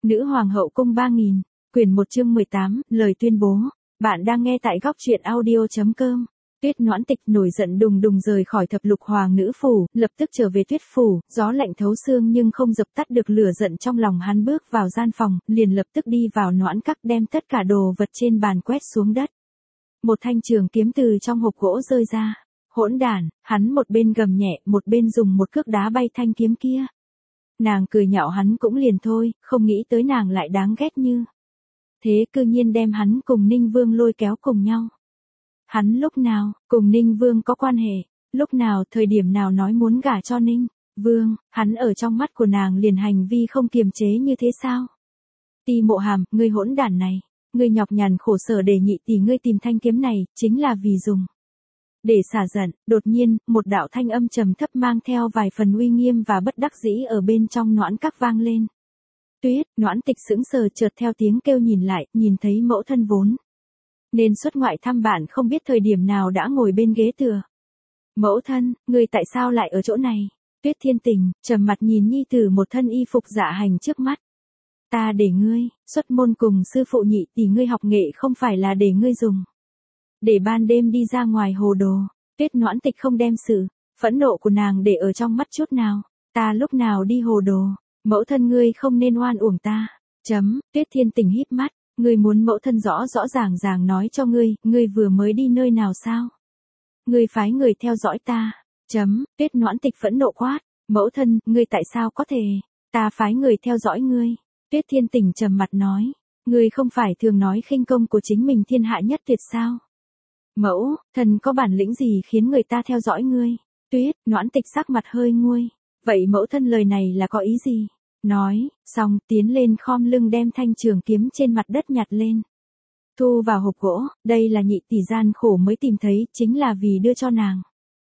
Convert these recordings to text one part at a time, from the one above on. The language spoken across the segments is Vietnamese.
Nữ hoàng hậu cung 3000, quyển 1 chương 18, lời tuyên bố. Bạn đang nghe tại góc truyện audio.com. Tuyết Noãn Tịch nổi giận đùng đùng rời khỏi thập lục hoàng nữ phủ, lập tức trở về Tuyết phủ, gió lạnh thấu xương nhưng không dập tắt được lửa giận trong lòng hắn. Bước vào gian phòng, liền lập tức đi vào Noãn Các đem tất cả đồ vật trên bàn quét xuống đất. Một thanh trường kiếm từ trong hộp gỗ rơi ra. Hỗn đản, hắn một bên gầm nhẹ, một bên dùng một cước đá bay thanh kiếm kia. Nàng cười nhạo hắn cũng liền thôi, không nghĩ tới nàng lại đáng ghét như thế, cư nhiên đem hắn cùng Ninh Vương lôi kéo cùng nhau. Hắn lúc nào cùng Ninh Vương có quan hệ, lúc nào thời điểm nào nói muốn gả cho Ninh Vương, hắn ở trong mắt của nàng liền hành vi không kiềm chế như thế sao? Ti Mộ Hàm, ngươi hỗn đản này, ngươi nhọc nhằn khổ sở để nhị tỷ ngươi tìm thanh kiếm này, chính là vì dùng để xả giận. Đột nhiên, một đạo thanh âm trầm thấp mang theo vài phần uy nghiêm và bất đắc dĩ ở bên trong Noãn Các vang lên. Tuyết, Noãn Tịch sững sờ, chợt theo tiếng kêu nhìn lại, nhìn thấy mẫu thân vốn nên xuất ngoại thăm bạn không biết thời điểm nào đã ngồi bên ghế tựa. Mẫu thân, ngươi tại sao lại ở chỗ này? Tuyết Thiên Tình trầm mặt nhìn nhi tử một thân y phục dạ hành trước mắt. Ta để ngươi xuất môn cùng sư phụ nhị tỷ ngươi học nghệ, không phải là để ngươi dùng để ban đêm đi ra ngoài hồ đồ. Tuyết Noãn Tịch không đem sự phẫn nộ của nàng để ở trong mắt chút nào. Ta lúc nào đi hồ đồ? Mẫu thân ngươi không nên oan uổng ta. Tuyết Thiên Tình híp mắt, ngươi muốn mẫu thân rõ rõ ràng ràng nói cho ngươi vừa mới đi nơi nào sao? Ngươi phái người theo dõi ta. Tuyết Noãn Tịch phẫn nộ quát, mẫu thân, ngươi tại sao có thể? Ta phái người theo dõi ngươi. Tuyết Thiên Tình trầm mặt nói, ngươi không phải thường nói khinh công của chính mình thiên hạ nhất tuyệt sao? Mẫu thân có bản lĩnh gì khiến người ta theo dõi ngươi? Tuyết Noãn Tịch sắc mặt hơi nguôi, vậy mẫu thân lời này là có ý gì? Nói xong tiến lên khom lưng đem thanh trường kiếm trên mặt đất nhặt lên, thu vào hộp gỗ. Đây là nhị tỷ gian khổ mới tìm thấy, chính là vì đưa cho nàng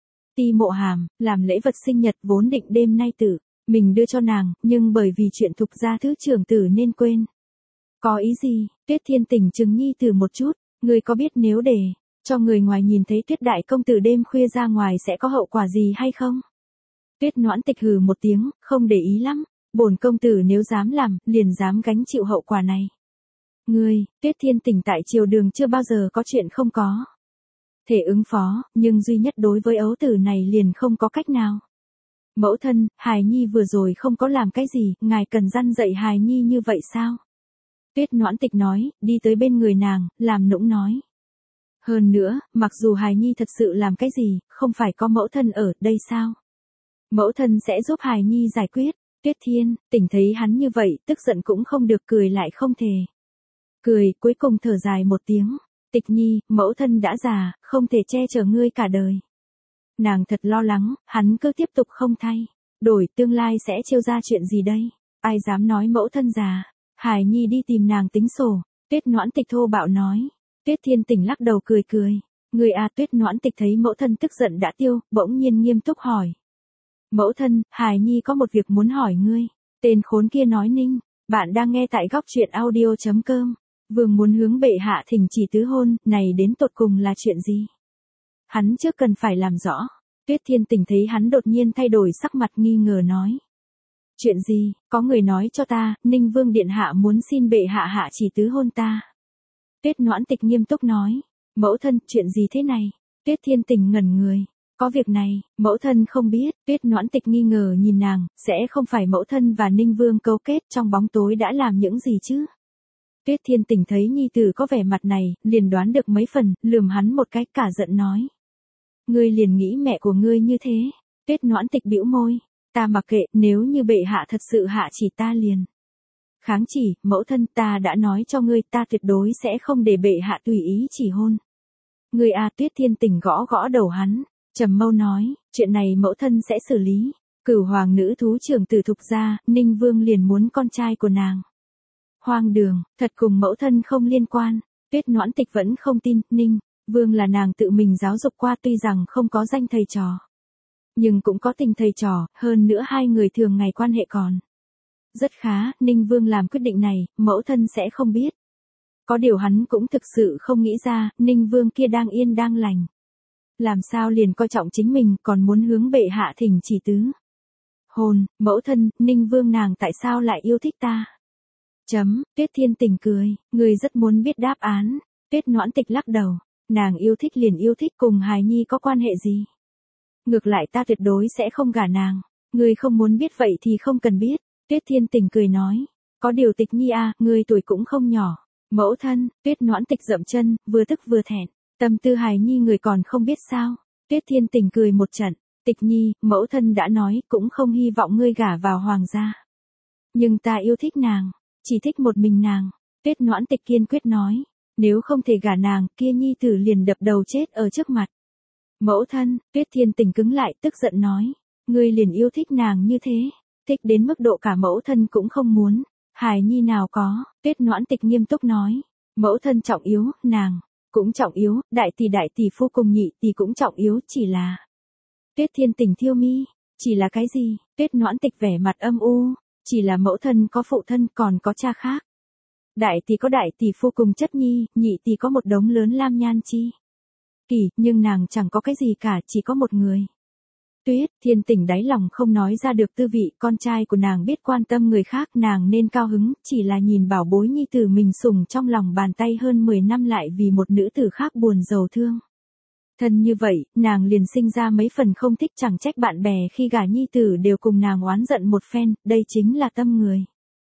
Ti Mộ Hàm làm lễ vật sinh nhật, vốn định đêm nay tự mình đưa cho nàng, nhưng bởi vì chuyện Thục gia thứ trưởng tử nên quên. Có ý gì? Tuyết Thiên Tình trừng nhi tử một chút, ngươi có biết nếu để cho người ngoài nhìn thấy Tuyết đại công tử đêm khuya ra ngoài sẽ có hậu quả gì hay không? Tuyết Noãn Tịch hừ một tiếng, không để ý lắm. Bổn công tử nếu dám làm, liền dám gánh chịu hậu quả này. Ngươi, Tuyết Thiên Tình tại triều đường chưa bao giờ có chuyện không có thể ứng phó, nhưng duy nhất đối với ấu tử này liền không có cách nào. Mẫu thân, hài nhi vừa rồi không có làm cái gì, ngài cần răn dạy hài nhi như vậy sao? Tuyết Noãn Tịch nói, đi tới bên người nàng, làm nũng nói. Hơn nữa, mặc dù hài nhi thật sự làm cái gì, không phải có mẫu thân ở đây sao? Mẫu thân sẽ giúp hài nhi giải quyết. Tuyết Thiên Tình thấy hắn như vậy, tức giận cũng không được, cười lại không thể cười, cuối cùng thở dài một tiếng. Tịch nhi, mẫu thân đã già, không thể che chở ngươi cả đời. Nàng thật lo lắng, hắn cứ tiếp tục không thay đổi, tương lai sẽ trêu ra chuyện gì đây? Ai dám nói mẫu thân già? Hài nhi đi tìm nàng tính sổ. Tuyết Noãn Tịch thô bạo nói. Tuyết Thiên Tình lắc đầu cười cười. Người à? Tuyết Noãn Tịch thấy mẫu thân tức giận đã tiêu, bỗng nhiên nghiêm túc hỏi. Mẫu thân, hài nhi có một việc muốn hỏi ngươi. Tên khốn kia nói Ninh. Bạn đang nghe tại góc truyện audio.com. Vương muốn hướng bệ hạ thỉnh chỉ tứ hôn, này đến tột cùng là chuyện gì? Hắn trước cần phải làm rõ. Tuyết Thiên Tình thấy hắn đột nhiên thay đổi sắc mặt, nghi ngờ nói. Chuyện gì? Có người nói cho ta, Ninh Vương điện hạ muốn xin bệ hạ hạ chỉ tứ hôn ta. Tuyết Noãn Tịch nghiêm túc nói. Mẫu thân, chuyện gì thế này? Tuyết Thiên Tình ngẩn người. Có việc này, mẫu thân không biết. Tuyết Noãn Tịch nghi ngờ nhìn nàng, sẽ không phải mẫu thân và Ninh Vương cấu kết trong bóng tối đã làm những gì chứ? Tuyết Thiên Tình thấy nhi tử có vẻ mặt này, liền đoán được mấy phần, lườm hắn một cái, cả giận nói. Ngươi liền nghĩ mẹ của ngươi như thế. Tuyết Noãn Tịch bĩu môi. Ta mặc kệ, nếu như bệ hạ thật sự hạ chỉ ta liền kháng chỉ. Mẫu thân, ta đã nói cho ngươi, ta tuyệt đối sẽ không để bệ hạ tùy ý chỉ hôn ngươi à. Tuyết Thiên Tình gõ gõ đầu hắn, trầm mâu nói, chuyện này mẫu thân sẽ xử lý. Cửu hoàng nữ thú trưởng tử Thục gia, Ninh Vương liền muốn con trai của nàng. Hoang đường, thật cùng mẫu thân không liên quan. Tuyết Noãn Tịch vẫn không tin. Ninh Vương là nàng tự mình giáo dục qua, tuy rằng không có danh thầy trò, nhưng cũng có tình thầy trò, hơn nữa hai người thường ngày quan hệ còn rất khá. Ninh Vương làm quyết định này, mẫu thân sẽ không biết. Có điều hắn cũng thực sự không nghĩ ra, Ninh Vương kia đang yên đang lành, làm sao liền coi trọng chính mình, còn muốn hướng bệ hạ thỉnh chỉ tứ hôn. Mẫu thân, Ninh Vương nàng tại sao lại yêu thích ta? Tuyết Thiên Tình cười, ngươi rất muốn biết đáp án. Tuyết Noãn Tịch lắc đầu, nàng yêu thích liền yêu thích, cùng hài nhi có quan hệ gì. Ngược lại ta tuyệt đối sẽ không gả nàng, ngươi không muốn biết vậy thì không cần biết. Tuyết Thiên Tình cười nói, có điều Tịch nhi à, ngươi tuổi cũng không nhỏ. Mẫu thân, Tuyết Noãn Tịch dậm chân, vừa tức vừa thẹn, tâm tư hài nhi người còn không biết sao. Tuyết Thiên Tình cười một trận, Tịch nhi, mẫu thân đã nói cũng không hy vọng ngươi gả vào hoàng gia. Nhưng ta yêu thích nàng, chỉ thích một mình nàng. Tuyết Noãn Tịch kiên quyết nói, nếu không thể gả nàng, kia nhi tử liền đập đầu chết ở trước mặt. Mẫu thân, Tuyết Thiên Tình cứng lại tức giận nói, ngươi liền yêu thích nàng như thế, thích đến mức độ cả mẫu thân cũng không muốn. Hài nhi nào có, Tuyết Noãn Tịch nghiêm túc nói, mẫu thân trọng yếu, nàng cũng trọng yếu, đại tỷ phu cùng nhị tỷ cũng trọng yếu, chỉ là. Tuyết Thiên Tình thiêu mi, chỉ là cái gì? Tuyết Noãn Tịch vẻ mặt âm u, chỉ là mẫu thân có phụ thân còn có cha khác. Đại tỷ có đại tỷ phu cùng chất nhi, nhị tỷ có một đống lớn lam nhan chi kỳ, nhưng nàng chẳng có cái gì cả, chỉ có một người. Tuyết Thiên Tình đáy lòng không nói ra được tư vị, con trai của nàng biết quan tâm người khác, nàng nên cao hứng, chỉ là nhìn bảo bối nhi tử mình sủng trong lòng bàn tay hơn 10 năm lại vì một nữ tử khác buồn rầu thương. Thân như vậy, nàng liền sinh ra mấy phần không thích, chẳng trách bạn bè khi gả nhi tử đều cùng nàng oán giận một phen, đây chính là tâm người.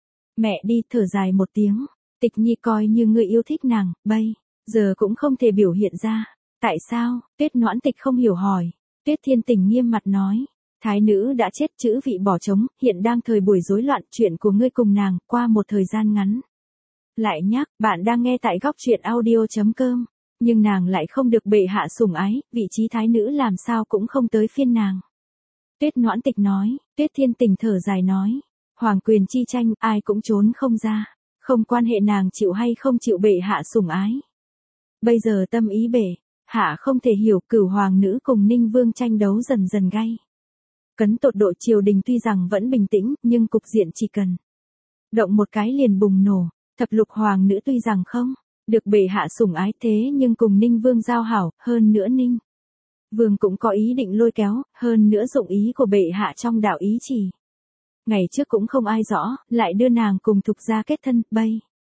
Mẹ đi, thở dài một tiếng, Tịch nhi coi như ngươi yêu thích nàng, bây giờ cũng không thể biểu hiện ra. Tại sao? Tuyết Noãn Tịch không hiểu hỏi. Tuyết Thiên Tình nghiêm mặt nói, thái nữ đã chết, chữ vị bỏ trống, hiện đang thời buổi rối loạn, chuyện của ngươi cùng nàng, qua một thời gian ngắn. Lại nhắc, bạn đang nghe tại góc truyện audio.com, nhưng nàng lại không được bệ hạ sủng ái, vị trí thái nữ làm sao cũng không tới phiên nàng. Tuyết Noãn Tịch nói, Tuyết Thiên Tình thở dài nói, hoàng quyền chi tranh, ai cũng trốn không ra, không quan hệ nàng chịu hay không chịu bệ hạ sủng ái. Bây giờ tâm ý bệ hạ không thể hiểu, Cửu hoàng nữ cùng Ninh Vương tranh đấu dần dần gay cấn, tột độ triều đình tuy rằng vẫn bình tĩnh, nhưng cục diện chỉ cần động một cái liền bùng nổ. Thập lục hoàng nữ tuy rằng không được bệ hạ sủng ái, thế nhưng cùng Ninh Vương giao hảo, hơn nữa Ninh Vương cũng có ý định lôi kéo, hơn nữa dụng ý của bệ hạ trong đạo ý chỉ. Ngày trước cũng không ai rõ, lại đưa nàng cùng Thục gia kết thân, bây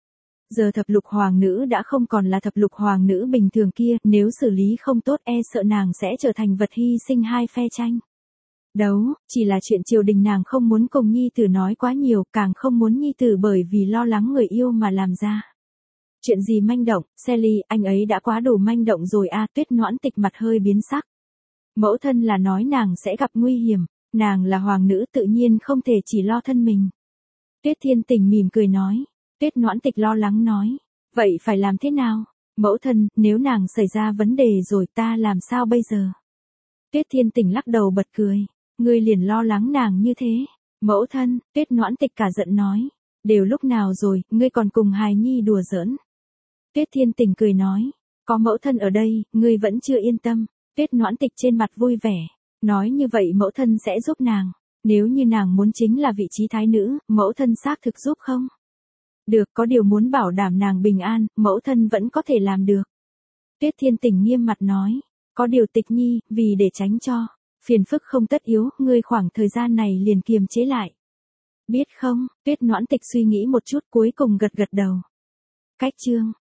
giờ thập lục hoàng nữ đã không còn là thập lục hoàng nữ bình thường kia, nếu xử lý không tốt e sợ nàng sẽ trở thành vật hy sinh hai phe tranh đấu, chỉ là chuyện triều đình nàng không muốn cùng nhi tử nói quá nhiều, càng không muốn nhi tử bởi vì lo lắng người yêu mà làm ra chuyện gì manh động. Sally, anh ấy đã quá đủ manh động rồi a. Tuyết Noãn Tịch mặt hơi biến sắc. Mẫu thân là nói nàng sẽ gặp nguy hiểm, nàng là hoàng nữ tự nhiên không thể chỉ lo thân mình. Tuyết Thiên Tình mỉm cười nói. Tuyết Noãn Tịch lo lắng nói, vậy phải làm thế nào? Mẫu thân, nếu nàng xảy ra vấn đề rồi ta làm sao bây giờ? Tuyết Thiên Tình lắc đầu bật cười, ngươi liền lo lắng nàng như thế. Mẫu thân, Tuyết Noãn Tịch cả giận nói, đều lúc nào rồi, ngươi còn cùng hài nhi đùa giỡn. Tuyết Thiên Tình cười nói, có mẫu thân ở đây, ngươi vẫn chưa yên tâm. Tuyết Noãn Tịch trên mặt vui vẻ, nói như vậy mẫu thân sẽ giúp nàng, nếu như nàng muốn chính là vị trí thái nữ, mẫu thân xác thực giúp không? Được, có điều muốn bảo đảm nàng bình an, mẫu thân vẫn có thể làm được. Tuyết Thiên Tình nghiêm mặt nói, có điều Tịch nhi, vì để tránh cho phiền phức không tất yếu, ngươi khoảng thời gian này liền kiềm chế lại. Biết không? Tuyết Noãn Tịch suy nghĩ một chút cuối cùng gật gật đầu. Cách chương